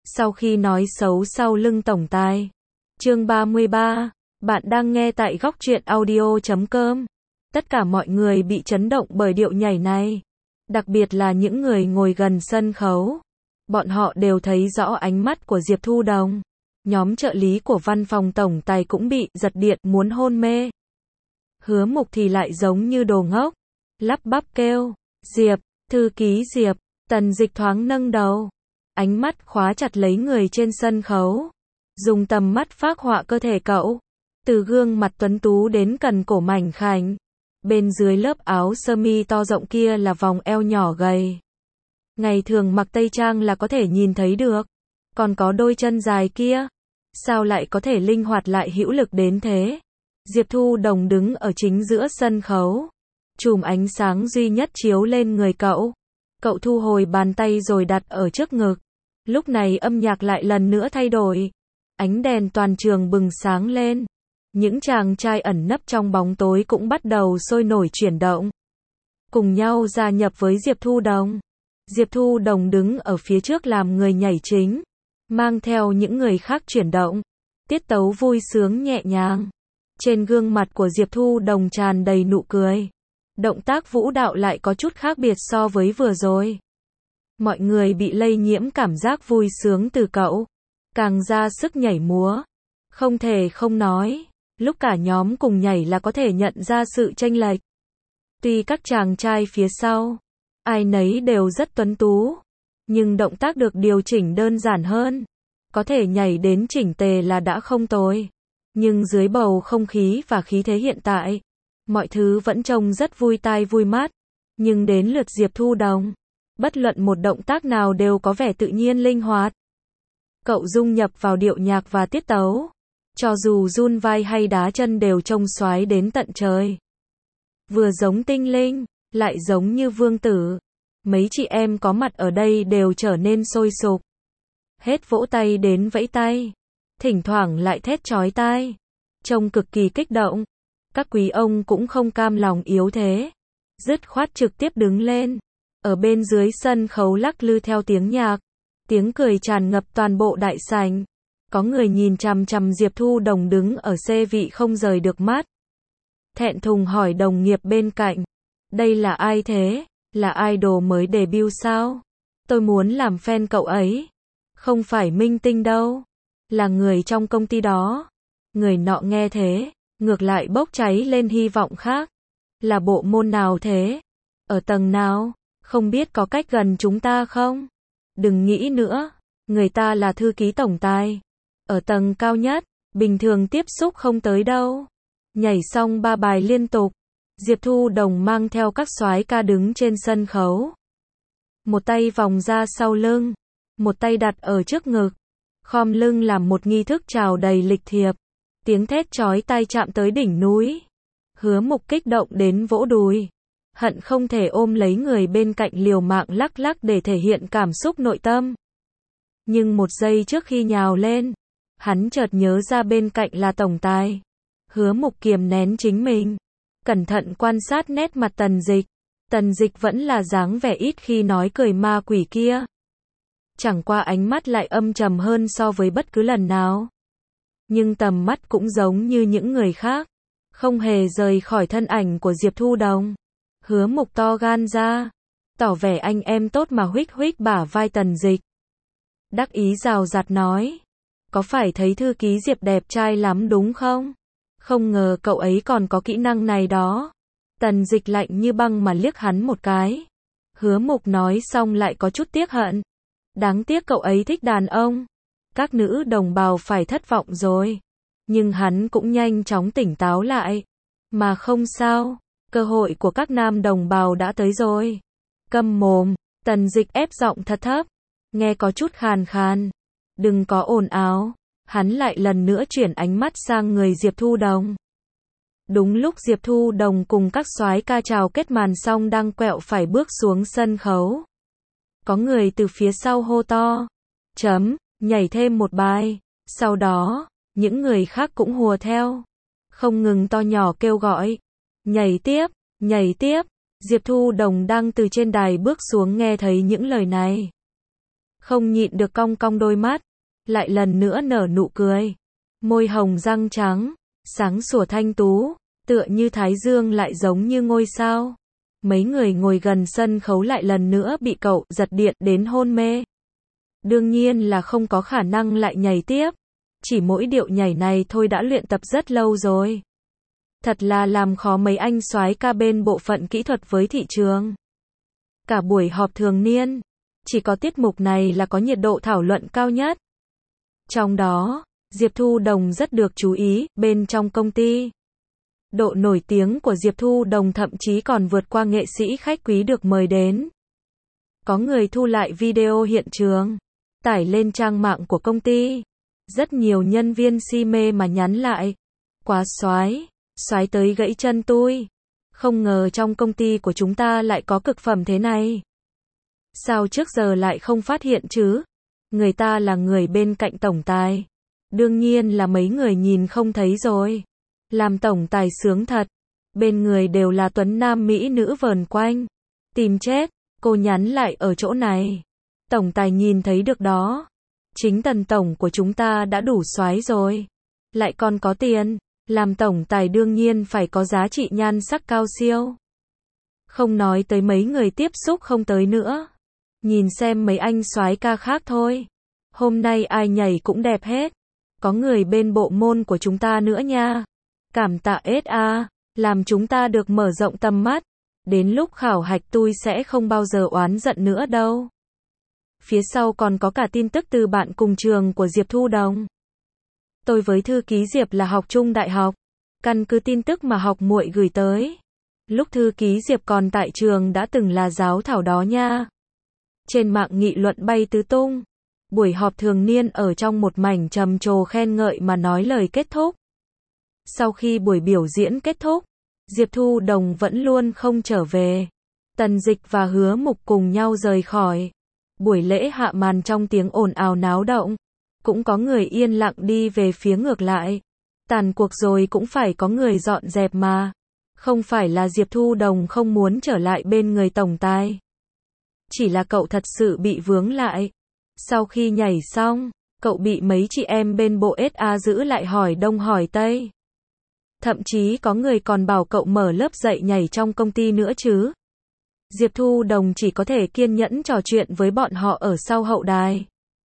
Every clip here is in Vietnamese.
Sau khi nói xấu sau lưng tổng tài. Chương 33, bạn đang nghe tại góc truyện audio.com. Tất cả mọi người bị chấn động bởi điệu nhảy này. Đặc biệt là những người ngồi gần sân khấu. Bọn họ đều thấy rõ ánh mắt của Diệp Thu Đồng. Nhóm trợ lý của văn phòng tổng tài cũng bị giật điện muốn hôn mê. Hứa Mục thì lại giống như đồ ngốc. Lắp bắp kêu, Diệp, thư ký Diệp. Tần Dịch thoáng nâng đầu. Ánh mắt khóa chặt lấy người trên sân khấu. Dùng tầm mắt phác họa cơ thể cậu. Từ gương mặt tuấn tú đến cần cổ mảnh khảnh. Bên dưới lớp áo sơ mi to rộng kia là vòng eo nhỏ gầy. Ngày thường mặc tây trang là có thể nhìn thấy được. Còn có đôi chân dài kia. Sao lại có thể linh hoạt lại hữu lực đến thế? Diệp Thu Đồng đứng ở chính giữa sân khấu. Chùm ánh sáng duy nhất chiếu lên người cậu. Cậu thu hồi bàn tay rồi đặt ở trước ngực. Lúc này âm nhạc lại lần nữa thay đổi. Ánh đèn toàn trường bừng sáng lên. Những chàng trai ẩn nấp trong bóng tối cũng bắt đầu sôi nổi chuyển động. Cùng nhau gia nhập với Diệp Thu Đồng. Diệp Thu Đồng đứng ở phía trước làm người nhảy chính. Mang theo những người khác chuyển động. Tiết tấu vui sướng nhẹ nhàng. Trên gương mặt của Diệp Thu Đồng tràn đầy nụ cười. Động tác vũ đạo lại có chút khác biệt so với vừa rồi. Mọi người bị lây nhiễm cảm giác vui sướng từ cậu. Càng ra sức nhảy múa. Không thể không nói. Lúc cả nhóm cùng nhảy là có thể nhận ra sự chênh lệch. Tuy các chàng trai phía sau, ai nấy đều rất tuấn tú. Nhưng động tác được điều chỉnh đơn giản hơn. Có thể nhảy đến chỉnh tề là đã không tồi. Nhưng dưới bầu không khí và khí thế hiện tại, mọi thứ vẫn trông rất vui tai vui mắt. Nhưng đến lượt Diệp Thu Đồng, bất luận một động tác nào đều có vẻ tự nhiên linh hoạt. Cậu dung nhập vào điệu nhạc và tiết tấu. Cho dù run vai hay đá chân đều trông xoái đến tận trời. Vừa giống tinh linh, lại giống như vương tử. Mấy chị em có mặt ở đây đều trở nên sôi sục. Hết vỗ tay đến vẫy tay. Thỉnh thoảng lại thét chói tai. Trông cực kỳ kích động. Các quý ông cũng không cam lòng yếu thế. Dứt khoát trực tiếp đứng lên. Ở bên dưới sân khấu lắc lư theo tiếng nhạc. Tiếng cười tràn ngập toàn bộ đại sảnh. Có người nhìn chằm chằm Diệp Thu Đồng đứng ở xê vị không rời được mắt. Thẹn thùng hỏi đồng nghiệp bên cạnh. Đây là ai thế? Là idol mới debut sao? Tôi muốn làm fan cậu ấy. Không phải minh tinh đâu. Là người trong công ty đó. Người nọ nghe thế. Ngược lại bốc cháy lên hy vọng khác. Là bộ môn nào thế? Ở tầng nào? Không biết có cách gần chúng ta không? Đừng nghĩ nữa. Người ta là thư ký tổng tài. Ở tầng cao nhất. Bình thường tiếp xúc không tới đâu. Nhảy xong 3 bài liên tục. Diệp Thu Đồng mang theo các soái ca đứng trên sân khấu. Một tay vòng ra sau lưng. Một tay đặt ở trước ngực. Khom lưng làm một nghi thức chào đầy lịch thiệp. Tiếng thét chói tai chạm tới đỉnh núi. Hứa Mục kích động đến vỗ đùi. Hận không thể ôm lấy người bên cạnh liều mạng lắc lắc để thể hiện cảm xúc nội tâm. Nhưng một giây trước khi nhào lên, hắn chợt nhớ ra bên cạnh là tổng tài. Hứa Mục kiềm nén chính mình. Cẩn thận quan sát nét mặt Tần Dịch. Tần Dịch vẫn là dáng vẻ ít khi nói cười ma quỷ kia. Chẳng qua ánh mắt lại âm trầm hơn so với bất cứ lần nào. Nhưng tầm mắt cũng giống như những người khác. Không hề rời khỏi thân ảnh của Diệp Thu Đồng. Hứa Mục to gan ra. Tỏ vẻ anh em tốt mà huých huých bả vai Tần Dịch. Đắc ý rào rạt nói. Có phải thấy thư ký Diệp đẹp trai lắm đúng không? Không ngờ cậu ấy còn có kỹ năng này đó. Tần Dịch lạnh như băng mà liếc hắn một cái. Hứa Mục nói xong lại có chút tiếc hận. Đáng tiếc cậu ấy thích đàn ông. Các nữ đồng bào phải thất vọng rồi. Nhưng hắn cũng nhanh chóng tỉnh táo lại. Mà không sao. Cơ hội của các nam đồng bào đã tới rồi. Câm mồm. Tần Dịch ép giọng thật thấp. Nghe có chút khàn khàn. Đừng có ồn ào. Hắn lại lần nữa chuyển ánh mắt sang người Diệp Thu Đồng. Đúng lúc Diệp Thu Đồng cùng các soái ca chào kết màn xong đang quẹo phải bước xuống sân khấu. Có người từ phía sau hô to. Nhảy thêm một bài. Sau đó, những người khác cũng hùa theo. Không ngừng to nhỏ kêu gọi. Nhảy tiếp, nhảy tiếp. Diệp Thu Đồng đang từ trên đài bước xuống nghe thấy những lời này. không nhịn được cong cong đôi mắt, lại lần nữa nở nụ cười. Môi hồng răng trắng, sáng sủa thanh tú, tựa như thái dương lại giống như ngôi sao. Mấy người ngồi gần sân khấu lại lần nữa bị cậu giật điện đến hôn mê. Đương nhiên là không có khả năng lại nhảy tiếp. Chỉ mỗi điệu nhảy này thôi đã luyện tập rất lâu rồi. Thật là làm khó mấy anh soái ca bên bộ phận kỹ thuật với thị trường. Cả buổi họp thường niên, chỉ có tiết mục này là có nhiệt độ thảo luận cao nhất. Trong đó, Diệp Thu Đồng rất được chú ý, bên trong công ty. Độ nổi tiếng của Diệp Thu Đồng thậm chí còn vượt qua nghệ sĩ khách quý được mời đến. Có người thu lại video hiện trường, tải lên trang mạng của công ty. Rất nhiều nhân viên si mê mà nhắn lại. Quá soái, soái tới gãy chân tui. Không ngờ trong công ty của chúng ta lại có cực phẩm thế này. Sao trước giờ lại không phát hiện chứ? Người ta là người bên cạnh tổng tài. Đương nhiên là mấy người nhìn không thấy rồi. Làm tổng tài sướng thật. Bên người đều là tuấn nam mỹ nữ vờn quanh. Tìm chết, cô nhắn lại ở chỗ này. Tổng tài nhìn thấy được đó. Chính Tần tổng của chúng ta đã đủ soái rồi. Lại còn có tiền. Làm tổng tài đương nhiên phải có giá trị nhan sắc cao siêu. Không nói tới mấy người tiếp xúc không tới nữa. Nhìn xem mấy anh soái ca khác thôi. Hôm nay ai nhảy cũng đẹp hết. Có người bên bộ môn của chúng ta nữa nha. Cảm tạ SA, làm chúng ta được mở rộng tầm mắt. Đến lúc khảo hạch tôi sẽ không bao giờ oán giận nữa đâu. Phía sau còn có cả tin tức từ bạn cùng trường của Diệp Thu Đồng. Tôi với thư ký Diệp là học chung đại học. Căn cứ tin tức mà học muội gửi tới. Lúc thư ký Diệp còn tại trường đã từng là giáo thảo đó nha. Trên mạng nghị luận bay tứ tung. Buổi họp thường niên ở trong một mảnh trầm trồ khen ngợi mà nói lời kết thúc. Sau khi buổi biểu diễn kết thúc, Diệp Thu Đồng vẫn luôn không trở về. Tần Dịch và Hứa Mục cùng nhau rời khỏi. Buổi lễ hạ màn trong tiếng ồn ào náo động. Cũng có người yên lặng đi về phía ngược lại. Tàn cuộc rồi cũng phải có người dọn dẹp mà. Không phải là Diệp Thu Đồng không muốn trở lại bên người tổng tài. Chỉ là cậu thật sự bị vướng lại. Sau khi nhảy xong, cậu bị mấy chị em bên bộ SA giữ lại hỏi đông hỏi tây. Thậm chí có người còn bảo cậu mở lớp dạy nhảy trong công ty nữa chứ. Diệp Thu Đồng chỉ có thể kiên nhẫn trò chuyện với bọn họ ở sau hậu đài.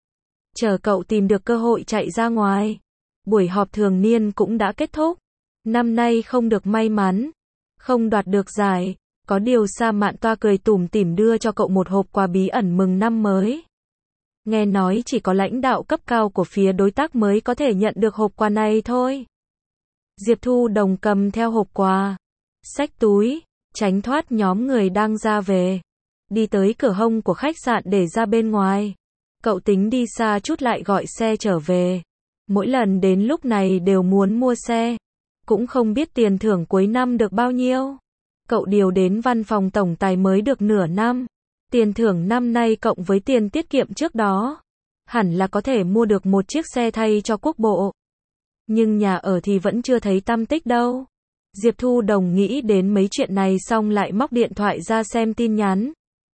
Chờ cậu tìm được cơ hội chạy ra ngoài. Buổi họp thường niên cũng đã kết thúc. Năm nay không được may mắn. Không đoạt được giải. Có điều Sa Mạn Toa cười tủm tỉm đưa cho cậu một hộp quà bí ẩn mừng năm mới. Nghe nói chỉ có lãnh đạo cấp cao của phía đối tác mới có thể nhận được hộp quà này thôi. Diệp Thu Đồng cầm theo hộp quà. Xách túi. Tránh thoát nhóm người đang ra về. Đi tới cửa hông của khách sạn để ra bên ngoài. Cậu tính đi xa chút lại gọi xe trở về. Mỗi lần đến lúc này đều muốn mua xe. Cũng không biết tiền thưởng cuối năm được bao nhiêu. Cậu điều đến văn phòng tổng tài mới được nửa năm. Tiền thưởng năm nay cộng với tiền tiết kiệm trước đó. Hẳn là có thể mua được một chiếc xe thay cho quốc bộ. Nhưng nhà ở thì vẫn chưa thấy tăm tích đâu. Diệp Thu Đồng nghĩ đến mấy chuyện này xong lại móc điện thoại ra xem tin nhắn.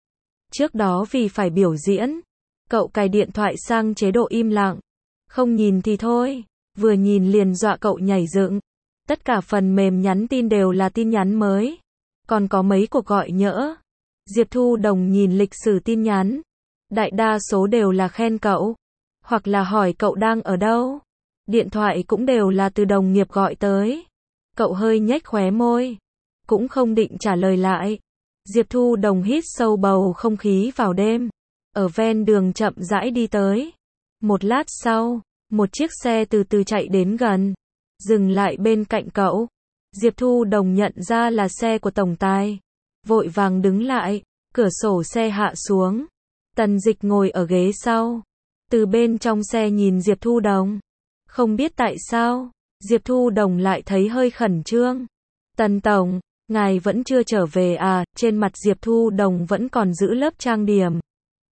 Trước đó vì phải biểu diễn, cậu cài điện thoại sang chế độ im lặng. Không nhìn thì thôi, vừa nhìn liền dọa cậu nhảy dựng. Tất cả phần mềm nhắn tin đều là tin nhắn mới. Còn có mấy cuộc gọi nhỡ. Diệp Thu Đồng nhìn lịch sử tin nhắn. Đại đa số đều là khen cậu. Hoặc là hỏi cậu đang ở đâu. Điện thoại cũng đều là từ đồng nghiệp gọi tới. Cậu hơi nhếch khóe môi. Cũng không định trả lời lại. Diệp Thu Đồng hít sâu bầu không khí vào đêm. Ở ven đường chậm rãi đi tới. Một lát sau, một chiếc xe từ từ chạy đến gần. Dừng lại bên cạnh cậu. Diệp Thu Đồng nhận ra là xe của tổng tài. Vội vàng đứng lại. Cửa sổ xe hạ xuống. Tần Dịch ngồi ở ghế sau. Từ bên trong xe nhìn Diệp Thu Đồng. Không biết tại sao, Diệp Thu Đồng lại thấy hơi khẩn trương. Tần tổng, ngài vẫn chưa trở về à? Trên mặt Diệp Thu Đồng vẫn còn giữ lớp trang điểm.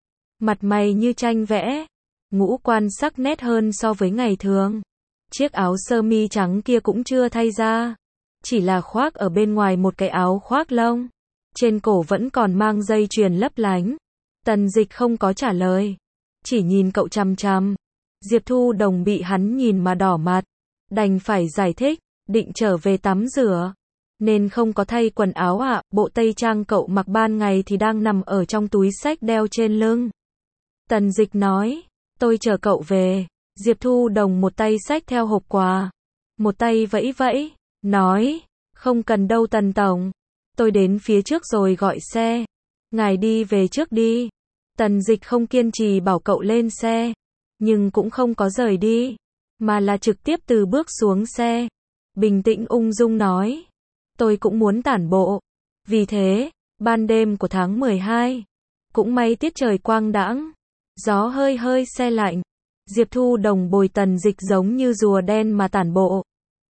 Mặt mày như tranh vẽ. Ngũ quan sắc nét hơn so với ngày thường. Chiếc áo sơ mi trắng kia cũng chưa thay ra. Chỉ là khoác ở bên ngoài một cái áo khoác lông. Trên cổ vẫn còn mang dây chuyền lấp lánh. Tần Dịch không có trả lời. chỉ nhìn cậu chằm chằm. Diệp Thu Đồng bị hắn nhìn mà đỏ mặt, đành phải giải thích, định trở về tắm rửa, nên không có thay quần áo ạ, bộ tây trang cậu mặc ban ngày thì đang nằm ở trong túi xách đeo trên lưng. Tần Dịch nói, tôi chờ cậu về. Diệp Thu Đồng một tay xách theo hộp quà, một tay vẫy vẫy, nói, không cần đâu Tần Tổng, tôi đến phía trước rồi gọi xe, ngài đi về trước đi. Tần Dịch không kiên trì bảo cậu lên xe, nhưng cũng không có rời đi, mà là trực tiếp từ bước xuống xe, bình tĩnh ung dung nói, tôi cũng muốn tản bộ. Vì thế, ban đêm của tháng 12, cũng may tiết trời quang đãng, gió hơi hơi se lạnh, Diệp Thu Đồng bồi Tần Dịch giống như rùa đen mà tản bộ.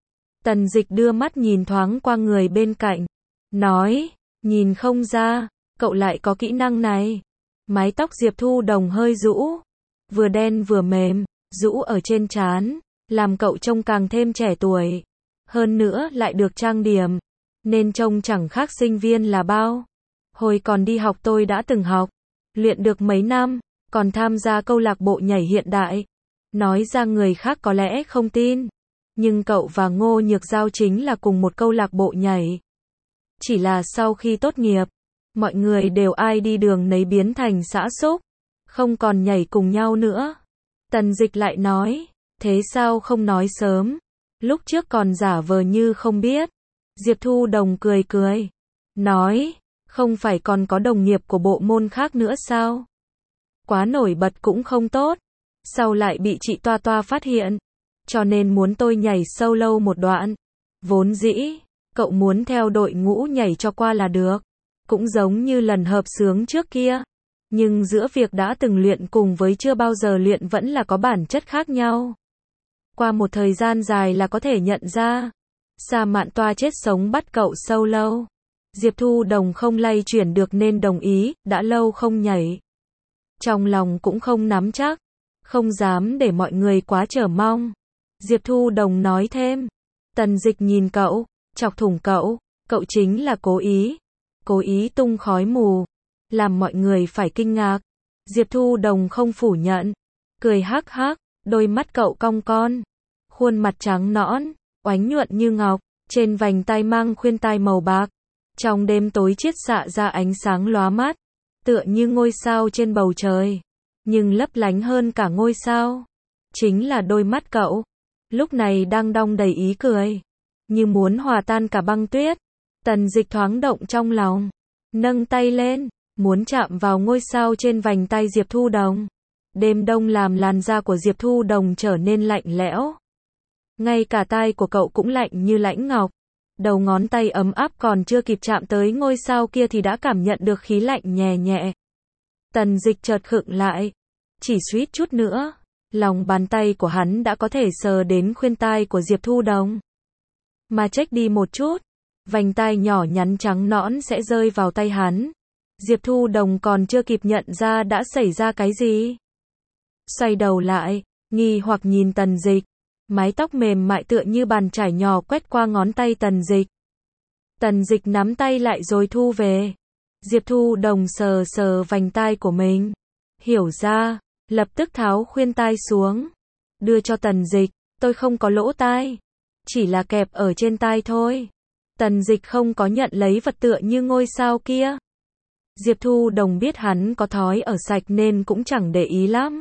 Tần Dịch đưa mắt nhìn thoáng qua người bên cạnh, nói, nhìn không ra, cậu lại có kỹ năng này. Mái tóc Diệp Thu Đồng hơi rũ, vừa đen vừa mềm, rũ ở trên trán, làm cậu trông càng thêm trẻ tuổi. Hơn nữa lại được trang điểm, nên trông chẳng khác sinh viên là bao. Hồi còn đi học tôi đã từng học, luyện được mấy năm, còn tham gia câu lạc bộ nhảy hiện đại. Nói ra người khác có lẽ không tin, nhưng cậu và Ngô Nhược Giao chính là cùng một câu lạc bộ nhảy. Chỉ là sau khi tốt nghiệp, mọi người đều ai đi đường nấy biến thành xã xúc, không còn nhảy cùng nhau nữa. Tần Dịch lại nói, thế sao không nói sớm, lúc trước còn giả vờ như không biết. Diệp Thu Đồng cười cười, nói, không phải còn có đồng nghiệp của bộ môn khác nữa sao? Quá nổi bật cũng không tốt, sau lại bị chị Toa Toa phát hiện, cho nên muốn tôi nhảy solo một đoạn. Vốn dĩ, cậu muốn theo đội ngũ nhảy cho qua là được, cũng giống như lần hợp xướng trước kia. Nhưng giữa việc đã từng luyện cùng với chưa bao giờ luyện vẫn là có bản chất khác nhau. Qua một thời gian dài là có thể nhận ra. Sa Mạn Toa chết sống bắt cậu solo. Diệp Thu Đồng không lay chuyển được nên đồng ý, đã lâu không nhảy. Trong lòng cũng không nắm chắc, không dám để mọi người quá chờ mong. Diệp Thu Đồng nói thêm, Tần Dịch nhìn cậu, chọc thủng cậu, cậu chính là cố ý tung khói mù, làm mọi người phải kinh ngạc. Diệp Thu Đồng không phủ nhận, cười hắc hắc, đôi mắt cậu cong con, khuôn mặt trắng nõn, oánh nhuận như ngọc, trên vành tai mang khuyên tai màu bạc, trong đêm tối chiết xạ ra ánh sáng lóa mắt, tựa như ngôi sao trên bầu trời, nhưng lấp lánh hơn cả ngôi sao, chính là đôi mắt cậu, lúc này đang đong đầy ý cười, như muốn hòa tan cả băng tuyết. Tần Dịch thoáng động trong lòng, nâng tay lên, muốn chạm vào ngôi sao trên vành tay Diệp Thu Đồng. Đêm đông làm làn da của Diệp Thu Đồng trở nên lạnh lẽo. Ngay cả tai của cậu cũng lạnh như lãnh ngọc. Đầu ngón tay ấm áp còn chưa kịp chạm tới ngôi sao kia thì đã cảm nhận được khí lạnh nhẹ nhẹ. Tần Dịch chợt khựng lại. Chỉ suýt chút nữa, lòng bàn tay của hắn đã có thể sờ đến khuyên tai của Diệp Thu Đồng. Mà trách đi một chút, vành tai nhỏ nhắn trắng nõn sẽ rơi vào tay hắn. Diệp Thu Đồng còn chưa kịp nhận ra đã xảy ra cái gì. Xoay đầu lại, nghi hoặc nhìn Tần Dịch. Mái tóc mềm mại tựa như bàn chải nhỏ quét qua ngón tay Tần Dịch. Tần Dịch nắm tay lại rồi thu về. Diệp Thu Đồng sờ sờ vành tai của mình. Hiểu ra, lập tức tháo khuyên tai xuống. Đưa cho Tần Dịch, tôi không có lỗ tai. Chỉ là kẹp ở trên tai thôi. Tần Dịch không có nhận lấy vật tựa như ngôi sao kia. Diệp Thu Đồng biết hắn có thói ở sạch nên cũng chẳng để ý lắm.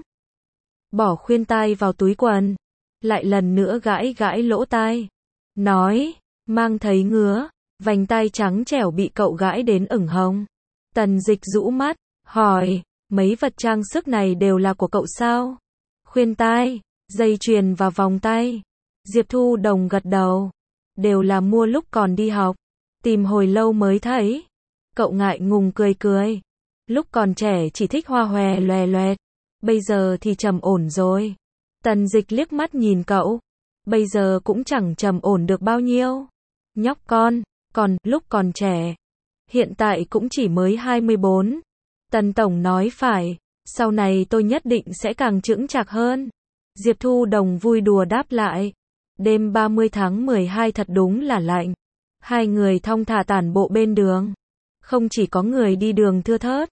Bỏ khuyên tai vào túi quần. Lại lần nữa gãi gãi lỗ tai. Nói, mang thấy ngứa. Vành tai trắng trẻo bị cậu gãi đến ửng hồng. Tần Dịch rũ mắt, hỏi, mấy vật trang sức này đều là của cậu sao? Khuyên tai, dây chuyền và vòng tay. Diệp Thu Đồng gật đầu. Đều là mua lúc còn đi học. Tìm hồi lâu mới thấy. Cậu ngại ngùng cười cười. Lúc còn trẻ chỉ thích hoa hòe loè loẹt. Bây giờ thì trầm ổn rồi. Tần Dịch liếc mắt nhìn cậu. Bây giờ cũng chẳng trầm ổn được bao nhiêu. Nhóc con, còn lúc còn trẻ. Hiện tại cũng chỉ mới 24. Tần Tổng nói phải. Sau này tôi nhất định sẽ càng chững chạc hơn. Diệp Thu Đồng vui đùa đáp lại. Đêm 30 tháng 12 thật đúng là lạnh. Hai người thong thả tản bộ bên đường. Không chỉ có người đi đường thưa thớt,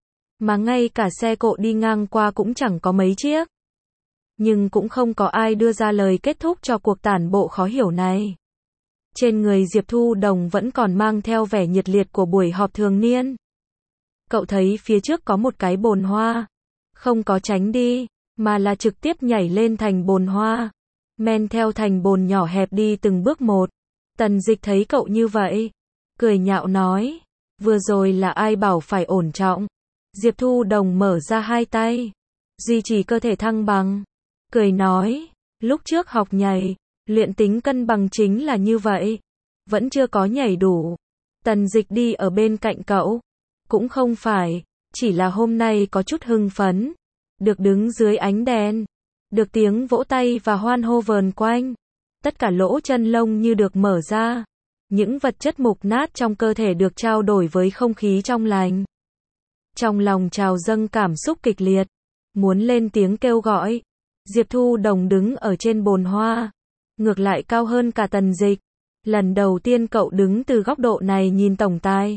mà ngay cả xe cộ đi ngang qua cũng chẳng có mấy chiếc. Nhưng cũng không có ai đưa ra lời kết thúc cho cuộc tản bộ khó hiểu này. Trên người Diệp Thu Đồng vẫn còn mang theo vẻ nhiệt liệt của buổi họp thường niên. Cậu thấy phía trước có một cái bồn hoa. Không có tránh đi, mà là trực tiếp nhảy lên thành bồn hoa. Men theo thành bồn nhỏ hẹp đi từng bước một. Tần Dịch thấy cậu như vậy. Cười nhạo nói. Vừa rồi là ai bảo phải ổn trọng. Diệp Thu Đồng mở ra hai tay. Duy trì cơ thể thăng bằng. Cười nói. Lúc trước học nhảy, luyện tính cân bằng chính là như vậy. Vẫn chưa có nhảy đủ. Tần Dịch đi ở bên cạnh cậu. Cũng không phải, chỉ là hôm nay có chút hưng phấn. Được đứng dưới ánh đèn. Được tiếng vỗ tay và hoan hô vờn quanh. Tất cả lỗ chân lông như được mở ra. Những vật chất mục nát trong cơ thể được trao đổi với không khí trong lành. Trong lòng trào dâng cảm xúc kịch liệt. Muốn lên tiếng kêu gọi. Diệp Thu Đồng đứng ở trên bồn hoa. Ngược lại cao hơn cả Tần Dịch. Lần đầu tiên cậu đứng từ góc độ này nhìn tổng tài.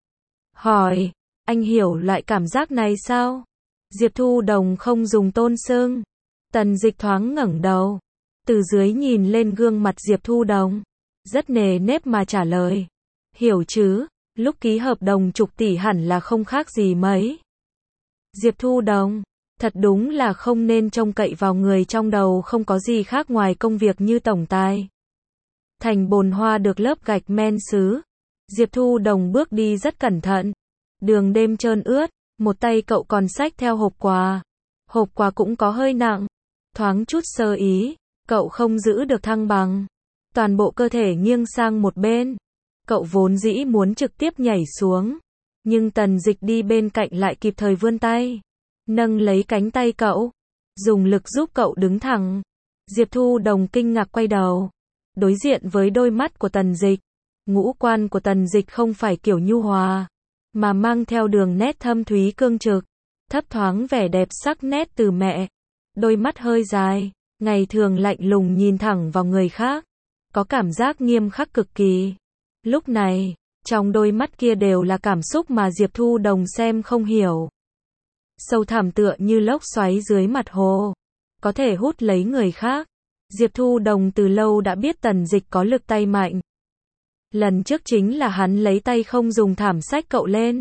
Hỏi, anh hiểu loại cảm giác này sao? Diệp Thu Đồng không dùng tôn xưng. Tần Dịch thoáng ngẩng đầu. Từ dưới nhìn lên gương mặt Diệp Thu Đồng. Rất nề nếp mà trả lời. Hiểu chứ, lúc ký hợp đồng chục tỷ hẳn là không khác gì mấy. Diệp Thu Đồng, thật đúng là không nên trông cậy vào người trong đầu không có gì khác ngoài công việc như tổng tài. Thành bồn hoa được lớp gạch men sứ. Diệp Thu Đồng bước đi rất cẩn thận. Đường đêm trơn ướt, một tay cậu còn xách theo hộp quà. Hộp quà cũng có hơi nặng. Thoáng chút sơ ý, cậu không giữ được thăng bằng. Toàn bộ cơ thể nghiêng sang một bên. Cậu vốn dĩ muốn trực tiếp nhảy xuống. Nhưng Tần Dịch đi bên cạnh lại kịp thời vươn tay. Nâng lấy cánh tay cậu. Dùng lực giúp cậu đứng thẳng. Diệp Thu Đồng kinh ngạc quay đầu. Đối diện với đôi mắt của Tần Dịch. Ngũ quan của Tần Dịch không phải kiểu nhu hòa. Mà mang theo đường nét thâm thúy cương trực. Thấp thoáng vẻ đẹp sắc nét từ mẹ. Đôi mắt hơi dài. Ngày thường lạnh lùng nhìn thẳng vào người khác. Có cảm giác nghiêm khắc cực kỳ. Lúc này, trong đôi mắt kia đều là cảm xúc mà Diệp Thu Đồng xem không hiểu. Sâu thẳm tựa như lốc xoáy dưới mặt hồ. Có thể hút lấy người khác. Diệp Thu Đồng từ lâu đã biết Tần Dịch có lực tay mạnh. Lần trước chính là hắn lấy tay không dùng thảm xách cậu lên.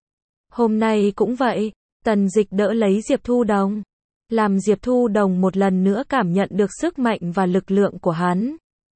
Hôm nay cũng vậy, Tần Dịch đỡ lấy Diệp Thu Đồng. Làm Diệp Thu Đồng một lần nữa cảm nhận được sức mạnh và lực lượng của hắn.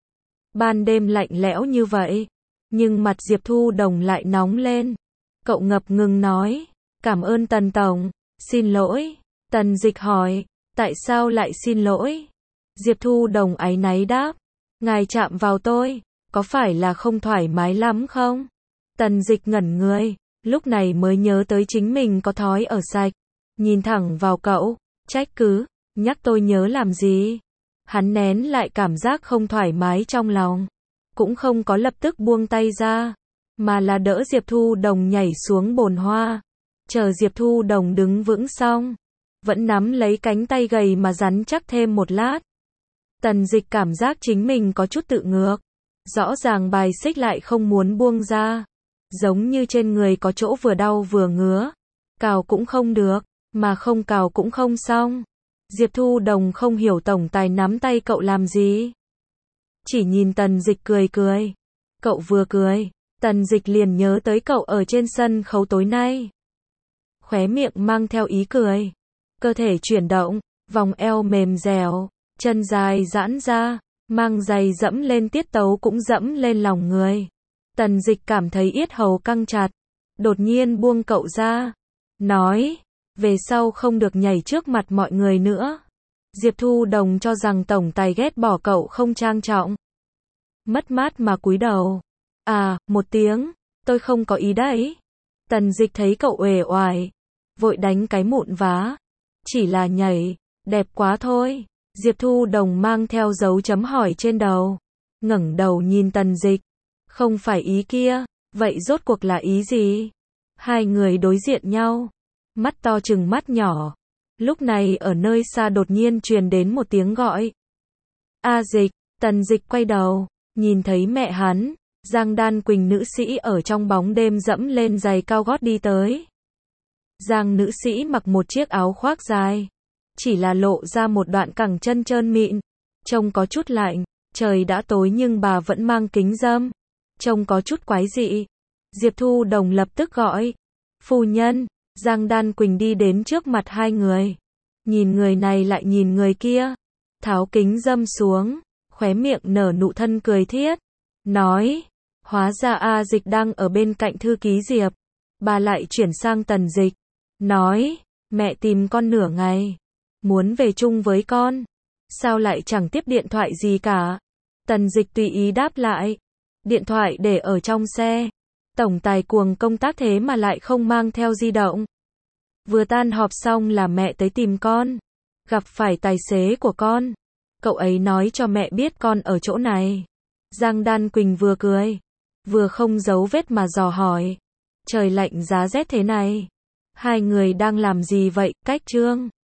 Ban đêm lạnh lẽo như vậy, nhưng mặt Diệp Thu Đồng lại nóng lên. Cậu ngập ngừng nói, cảm ơn Tần Tổng, xin lỗi. Tần Dịch hỏi, tại sao lại xin lỗi? Diệp Thu Đồng áy náy đáp, ngài chạm vào tôi, có phải là không thoải mái lắm không? Tần Dịch ngẩn người, lúc này mới nhớ tới chính mình có thói ở sạch. Nhìn thẳng vào cậu, trách cứ, nhắc tôi nhớ làm gì? Hắn nén lại cảm giác không thoải mái trong lòng. Cũng không có lập tức buông tay ra. Mà là đỡ Diệp Thu Đồng nhảy xuống bồn hoa. Chờ Diệp Thu Đồng đứng vững xong. Vẫn nắm lấy cánh tay gầy mà rắn chắc thêm một lát. Tần Dịch cảm giác chính mình có chút tự ngược. Rõ ràng bài xích lại không muốn buông ra. Giống như trên người có chỗ vừa đau vừa ngứa. Cào cũng không được, mà không cào cũng không xong. Diệp Thu Đồng không hiểu tổng tài nắm tay cậu làm gì. Chỉ nhìn Tần Dịch cười cười. Cậu vừa cười, Tần Dịch liền nhớ tới cậu ở trên sân khấu tối nay. Khóe miệng mang theo ý cười. Cơ thể chuyển động, vòng eo mềm dẻo, chân dài giãn ra, mang giày dẫm lên tiết tấu cũng dẫm lên lòng người. Tần Dịch cảm thấy yết hầu căng chặt. Đột nhiên buông cậu ra. Nói, về sau không được nhảy trước mặt mọi người nữa. Diệp Thu Đồng cho rằng tổng tài ghét bỏ cậu không trang trọng. Mất mát mà cúi đầu. À, một tiếng, tôi không có ý đấy. Tần Dịch thấy cậu uể oải, vội đánh cái mụn vá. Chỉ là nhảy, đẹp quá thôi. Diệp Thu Đồng mang theo dấu chấm hỏi trên đầu. Ngẩng đầu nhìn Tần Dịch. Không phải ý kia, vậy rốt cuộc là ý gì? Hai người đối diện nhau. Mắt to chừng mắt nhỏ. Lúc này ở nơi xa đột nhiên truyền đến một tiếng gọi. A Dịch, Tần Dịch quay đầu, nhìn thấy mẹ hắn, Giang Đan Quỳnh nữ sĩ ở trong bóng đêm dẫm lên giày cao gót đi tới. Giang nữ sĩ mặc một chiếc áo khoác dài, chỉ là lộ ra một đoạn cẳng chân trơn mịn, trông có chút lạnh. Trời đã tối nhưng bà vẫn mang kính râm, trông có chút quái dị. Diệp Thu Đồng lập tức gọi, phu nhân. Giang Đan Quỳnh đi đến trước mặt hai người, nhìn người này lại nhìn người kia, tháo kính râm xuống, khóe miệng nở nụ thân cười thiết, nói, hóa ra A Dịch đang ở bên cạnh thư ký Diệp. Bà lại chuyển sang Tần Dịch, nói, mẹ tìm con nửa ngày, muốn về chung với con, sao lại chẳng tiếp điện thoại gì cả. Tần Dịch tùy ý đáp lại, điện thoại để ở trong xe, tổng tài cuồng công tác thế mà lại không mang theo di động. Vừa tan họp xong là mẹ tới tìm con, gặp phải tài xế của con, cậu ấy nói cho mẹ biết con ở chỗ này. Giang Đan Quỳnh vừa cười, vừa không giấu vết mà dò hỏi, trời lạnh giá rét thế này, hai người đang làm gì vậy? Cách Trương